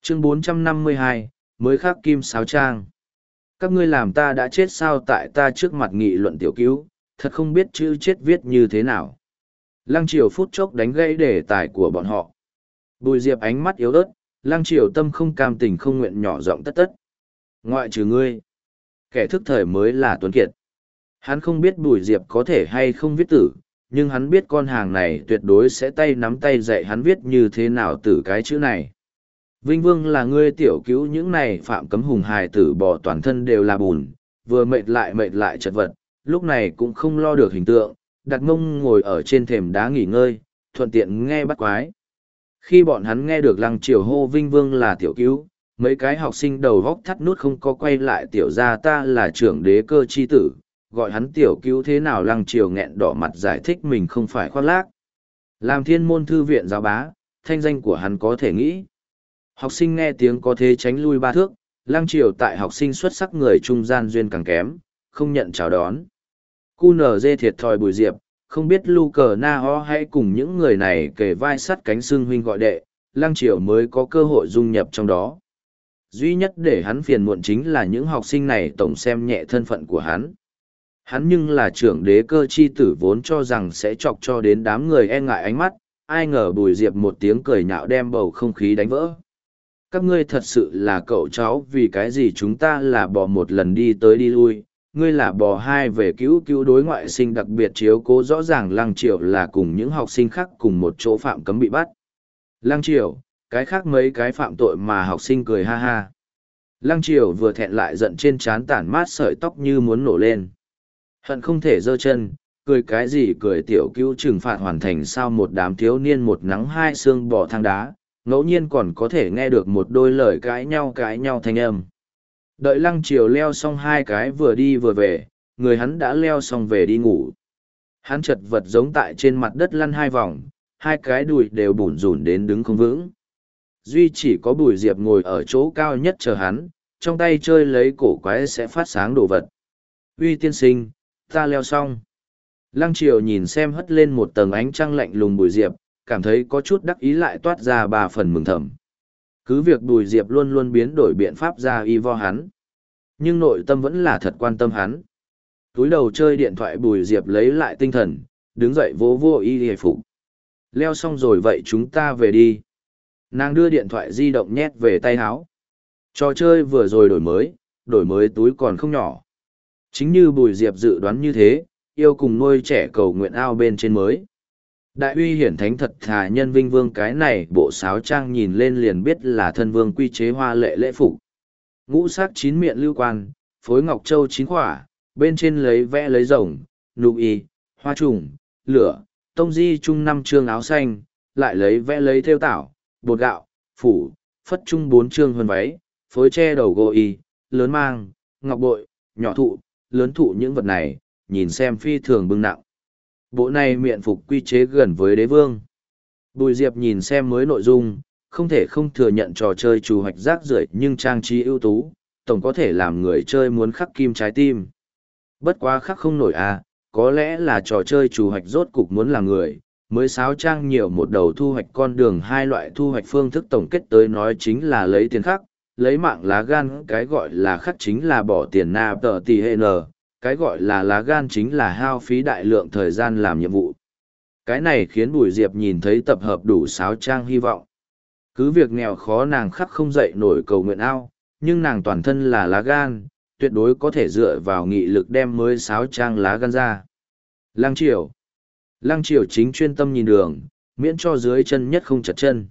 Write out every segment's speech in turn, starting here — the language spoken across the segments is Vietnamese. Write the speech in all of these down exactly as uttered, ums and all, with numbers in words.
Chương bốn trăm năm mươi hai, mới khắc kim sáo trang. Các ngươi làm ta đã chết sao tại ta trước mặt nghị luận tiểu cứu, thật không biết chữ chết viết như thế nào. Lăng Triều phút chốc đánh gãy đề tài của bọn họ. Bùi Diệp ánh mắt yếu ớt, Lăng Triều tâm không cam tình không nguyện nhỏ giọng tất tất. Ngoại trừ ngươi, kẻ thức thời mới là Tuấn Kiệt. Hắn không biết Bùi Diệp có thể hay không viết tử, nhưng hắn biết con hàng này tuyệt đối sẽ tay nắm tay dạy hắn viết như thế nào từ cái chữ này. Vinh Vương là ngươi tiểu cứu, những này phạm cấm hùng hài tử bỏ toàn thân đều là bùn, vừa mệt lại mệt lại chật vật, lúc này cũng không lo được hình tượng, đặt mông ngồi ở trên thềm đá nghỉ ngơi, thuận tiện nghe bắt quái. Khi bọn hắn nghe được Lăng Triều hô Vinh Vương là tiểu cứu, mấy cái học sinh đầu vóc thắt nút không có quay lại tiểu ra ta là trưởng đế cơ chi tử, gọi hắn tiểu cứu thế nào. Lăng Triều nghẹn đỏ mặt giải thích mình không phải khoác lác. Làm thiên môn thư viện giáo bá, thanh danh của hắn có thể nghĩ. Học sinh nghe tiếng có thế tránh lui ba thước, Lăng Triều tại học sinh xuất sắc người trung gian duyên càng kém, không nhận chào đón. Cu nở dê thiệt thòi Bùi Diệp, không biết Lu Cờ Na Ho hay cùng những người này kề vai sắt cánh xương huynh gọi đệ, Lăng Triều mới có cơ hội dung nhập trong đó. Duy nhất để hắn phiền muộn chính là những học sinh này tổng xem nhẹ thân phận của hắn. Hắn nhưng là trưởng đế cơ chi tử vốn cho rằng sẽ chọc cho đến đám người e ngại ánh mắt, ai ngờ Bùi Diệp một tiếng cười nhạo đem bầu không khí đánh vỡ. Các ngươi thật sự là cậu cháu, vì cái gì chúng ta là bò một lần đi tới đi lui, ngươi là bò hai về cứu cứu đối ngoại sinh đặc biệt chiếu cố. Rõ ràng Lăng Triều là cùng những học sinh khác cùng một chỗ phạm cấm bị bắt. Lăng Triều, cái khác mấy cái phạm tội mà học sinh cười ha ha. Lăng Triều vừa thẹn lại giận, trên trán tản mát sợi tóc như muốn nổ lên. Hận không thể giơ chân, cười cái gì cười, tiểu cứu trừng phạt hoàn thành sao. Một đám thiếu niên một nắng hai sương bỏ thang đá, ngẫu nhiên còn có thể nghe được một đôi lời cãi nhau cãi nhau thanh âm. Đợi Lăng Triều leo xong hai cái vừa đi vừa về, người hắn đã leo xong về đi ngủ. Hắn chật vật giống tại trên mặt đất lăn hai vòng, hai cái đùi đều bủn rủn đến đứng không vững. Duy chỉ có Bùi Diệp ngồi ở chỗ cao nhất chờ hắn, trong tay chơi lấy cổ quái sẽ phát sáng đồ vật. Uy tiên sinh, ta leo xong. Lăng Triều nhìn xem hất lên một tầng ánh trăng lạnh lùng Bùi Diệp, cảm thấy có chút đắc ý lại toát ra ba phần mừng thầm. Cứ việc Bùi Diệp luôn luôn biến đổi biện pháp ra y vo hắn, nhưng nội tâm vẫn là thật quan tâm hắn. Túi đầu chơi điện thoại, Bùi Diệp lấy lại tinh thần, đứng dậy vỗ vô y hề phục. Leo xong rồi vậy chúng ta về đi. Nàng đưa điện thoại di động nhét về tay áo. Trò chơi vừa rồi đổi mới, đổi mới túi còn không nhỏ. Chính như Bùi Diệp dự đoán như thế, yêu cùng nuôi trẻ cầu nguyện ao bên trên mới. Đại uy hiển thánh thật thà nhân Vinh Vương, cái này bộ sáo trang nhìn lên liền biết là thân vương quy chế hoa lệ lễ phục. Ngũ sắc chín miệng lưu quan, phối ngọc châu chín khỏa, bên trên lấy vẽ lấy rồng, nụ y, hoa trùng, lửa, tông di trung năm chương áo xanh, lại lấy vẽ lấy theo tảo, bột gạo, phủ, phất trung bốn chương hơn váy, phối che đầu gô y, lớn mang, ngọc bội, nhỏ thụ, lớn thụ. Những vật này, nhìn xem phi thường bưng nặng. Bộ này miện phục quy chế gần với đế vương. Bùi Diệp nhìn xem mới nội dung, không thể không thừa nhận trò chơi trù hoạch rác rưởi nhưng trang trí ưu tú, tổng có thể làm người chơi muốn khắc kim trái tim. Bất quá khắc không nổi à, có lẽ là trò chơi trù hoạch rốt cục muốn làm người, mới sáo trang nhiều một đầu thu hoạch con đường. Hai loại thu hoạch phương thức tổng kết tới nói chính là lấy tiền khắc, lấy mạng lá gan. Cái gọi là khắc chính là bỏ tiền na tờ tì hệ nờ, cái gọi là lá gan chính là hao phí đại lượng thời gian làm nhiệm vụ. Cái này khiến Bùi Diệp nhìn thấy tập hợp đủ sáo trang hy vọng. Cứ việc nghèo khó nàng khắc không dậy nổi cầu nguyện ao, nhưng nàng toàn thân là lá gan, tuyệt đối có thể dựa vào nghị lực đem mới sáo trang lá gan ra. Lăng Triều. Lăng Triều chính chuyên tâm nhìn đường, miễn cho dưới chân nhất không chật chân.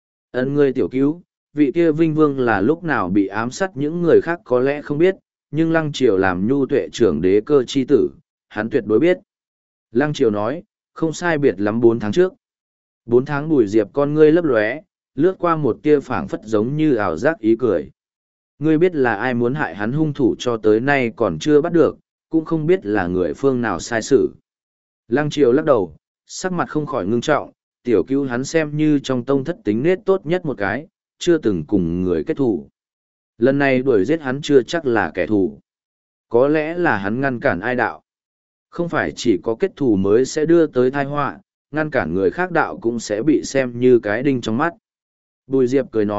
Ân ngươi tiểu cứu, vị kia Vinh Vương là lúc nào bị ám sát những người khác có lẽ không biết, nhưng Lăng Triều làm nhu tuệ trưởng đế cơ chi tử, hắn tuyệt đối biết. Lăng Triều nói, không sai biệt lắm bốn tháng trước. Bốn tháng. Bùi Diệp con ngươi lấp lóe, lướt qua một tia phảng phất giống như ảo giác ý cười. Ngươi biết là ai muốn hại hắn, hung thủ cho tới nay còn chưa bắt được, cũng không biết là người phương nào sai sự. Lăng Triều lắc đầu, sắc mặt không khỏi ngưng trọng, tiểu cứu hắn xem như trong tông thất tính nết tốt nhất một cái, chưa từng cùng người kết thù. Lần này đuổi giết hắn chưa chắc là kẻ thù. Có lẽ là hắn ngăn cản ai đạo. Không phải chỉ có kết thù mới sẽ đưa tới tai họa, ngăn cản người khác đạo cũng sẽ bị xem như cái đinh trong mắt. Bùi Diệp cười nói,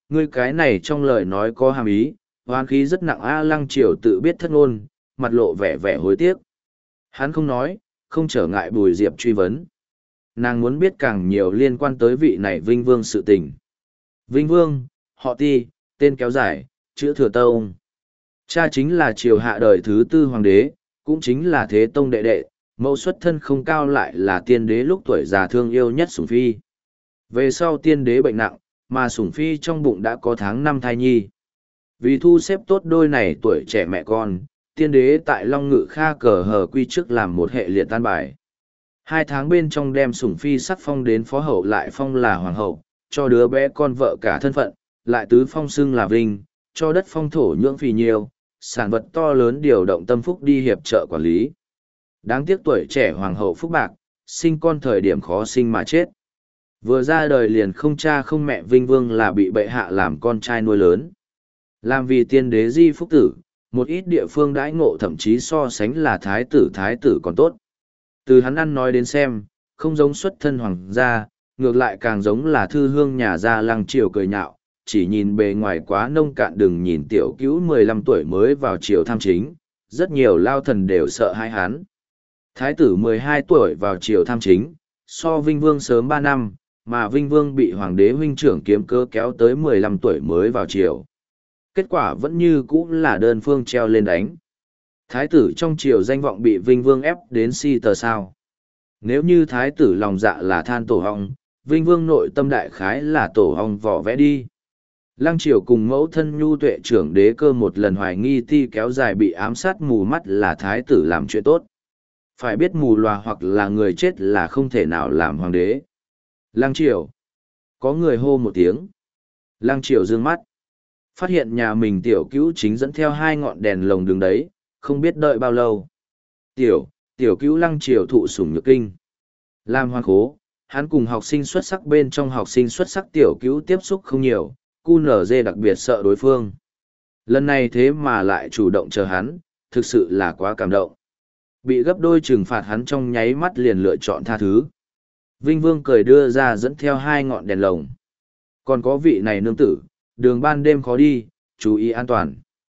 Ngươi cái này trong lời nói có hàm ý, hoán khí rất nặng. A Lăng Triều tự biết thất ngôn, mặt lộ vẻ vẻ hối tiếc. Hắn không nói, không trở ngại Bùi Diệp truy vấn. Nàng muốn biết càng nhiều liên quan tới vị này Vinh Vương sự tình. Vinh Vương, họ Ti, tên kéo dài, chữ Thừa Tông. Cha chính là triều hạ đời thứ tư hoàng đế, cũng chính là Thế Tông đệ đệ, mẫu xuất thân không cao lại là tiên đế lúc tuổi già thương yêu nhất Sủng Phi. Về sau tiên đế bệnh nặng, mà Sủng Phi trong bụng đã có tháng năm thai nhi. Vì thu xếp tốt đôi này tuổi trẻ mẹ con, tiên đế tại Long Ngự Kha cờ hờ quy trước làm một hệ liệt tan bài. Hai tháng bên trong đem Sủng Phi sắc phong đến phó hậu lại phong là hoàng hậu, cho đứa bé con vợ cả thân phận, lại tứ phong xưng là vinh, cho đất phong thổ nhưỡng phì nhiều, sản vật to lớn điều động tâm phúc đi hiệp trợ quản lý. Đáng tiếc tuổi trẻ hoàng hậu phúc bạc, sinh con thời điểm khó sinh mà chết. Vừa ra đời liền không cha không mẹ Vinh Vương là bị bệ hạ làm con trai nuôi lớn. Làm vì tiên đế di phúc tử, một ít địa phương đãi ngộ thậm chí so sánh là thái tử thái tử còn tốt. Từ hắn ăn nói đến xem, không giống xuất thân hoàng gia, ngược lại càng giống là thư hương nhà gia Lăng Triều cười nhạo, chỉ nhìn bề ngoài quá nông cạn đừng nhìn tiểu cứu mười lăm tuổi mới vào triều tham chính, rất nhiều lao thần đều sợ hãi hắn. Thái tử mười hai tuổi vào triều tham chính, so Vinh Vương sớm ba năm, mà Vinh Vương bị hoàng đế huynh trưởng kiếm cơ kéo tới mười lăm tuổi mới vào triều. Kết quả vẫn như cũ là đơn phương treo lên đánh. Thái tử trong triều danh vọng bị Vinh Vương ép đến si tờ sao. Nếu như thái tử lòng dạ là than tổ hong, Vinh Vương nội tâm đại khái là tổ hong vỏ vẽ đi. Lăng Triều cùng mẫu thân nhu tuệ trưởng đế cơ một lần hoài nghi Ti kéo dài bị ám sát mù mắt là thái tử làm chuyện tốt. Phải biết mù lòa hoặc là người chết là không thể nào làm hoàng đế. Lăng Triều. Có người hô một tiếng. Lăng Triều dương mắt. Phát hiện nhà mình tiểu cứu chính dẫn theo hai ngọn đèn lồng đứng đấy, không biết đợi bao lâu. Tiểu, tiểu cứu Lăng Triều thụ sủng nhược kinh. Làm hoan khố, hắn cùng học sinh xuất sắc bên trong học sinh xuất sắc tiểu cứu tiếp xúc không nhiều, cu nở dê đặc biệt sợ đối phương. Lần này thế mà lại chủ động chờ hắn, thực sự là quá cảm động. Bị gấp đôi trừng phạt hắn trong nháy mắt liền lựa chọn tha thứ. Vinh Vương cười đưa ra dẫn theo hai ngọn đèn lồng. Còn có vị này nương tử, đường ban đêm khó đi, chú ý an toàn.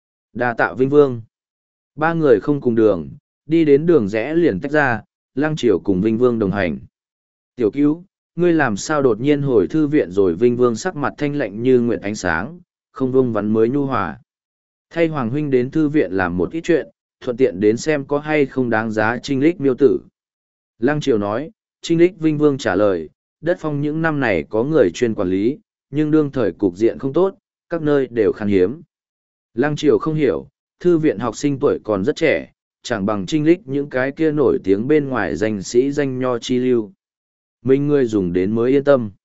Đa tạ Vinh Vương. Ba người không cùng đường, đi đến đường rẽ liền tách ra, Lăng Triều cùng Vinh Vương đồng hành. Tiểu cứu, ngươi làm sao đột nhiên hồi thư viện rồi? Vinh Vương sắc mặt thanh lạnh như nguyệt ánh sáng, không vung vắn mới nhu hòa. Thay Hoàng huynh đến thư viện làm một ít chuyện, thuận tiện đến xem có hay không đáng giá trinh lích miêu tử. Lăng Triều nói, trinh lích. Vinh Vương trả lời, đất phong những năm này có người chuyên quản lý, nhưng đương thời cục diện không tốt, các nơi đều khan hiếm. Lăng Triều không hiểu, thư viện học sinh tuổi còn rất trẻ, chẳng bằng trinh lích những cái kia nổi tiếng bên ngoài danh sĩ danh nho chi lưu. Mình ngươi dùng đến mới yên tâm.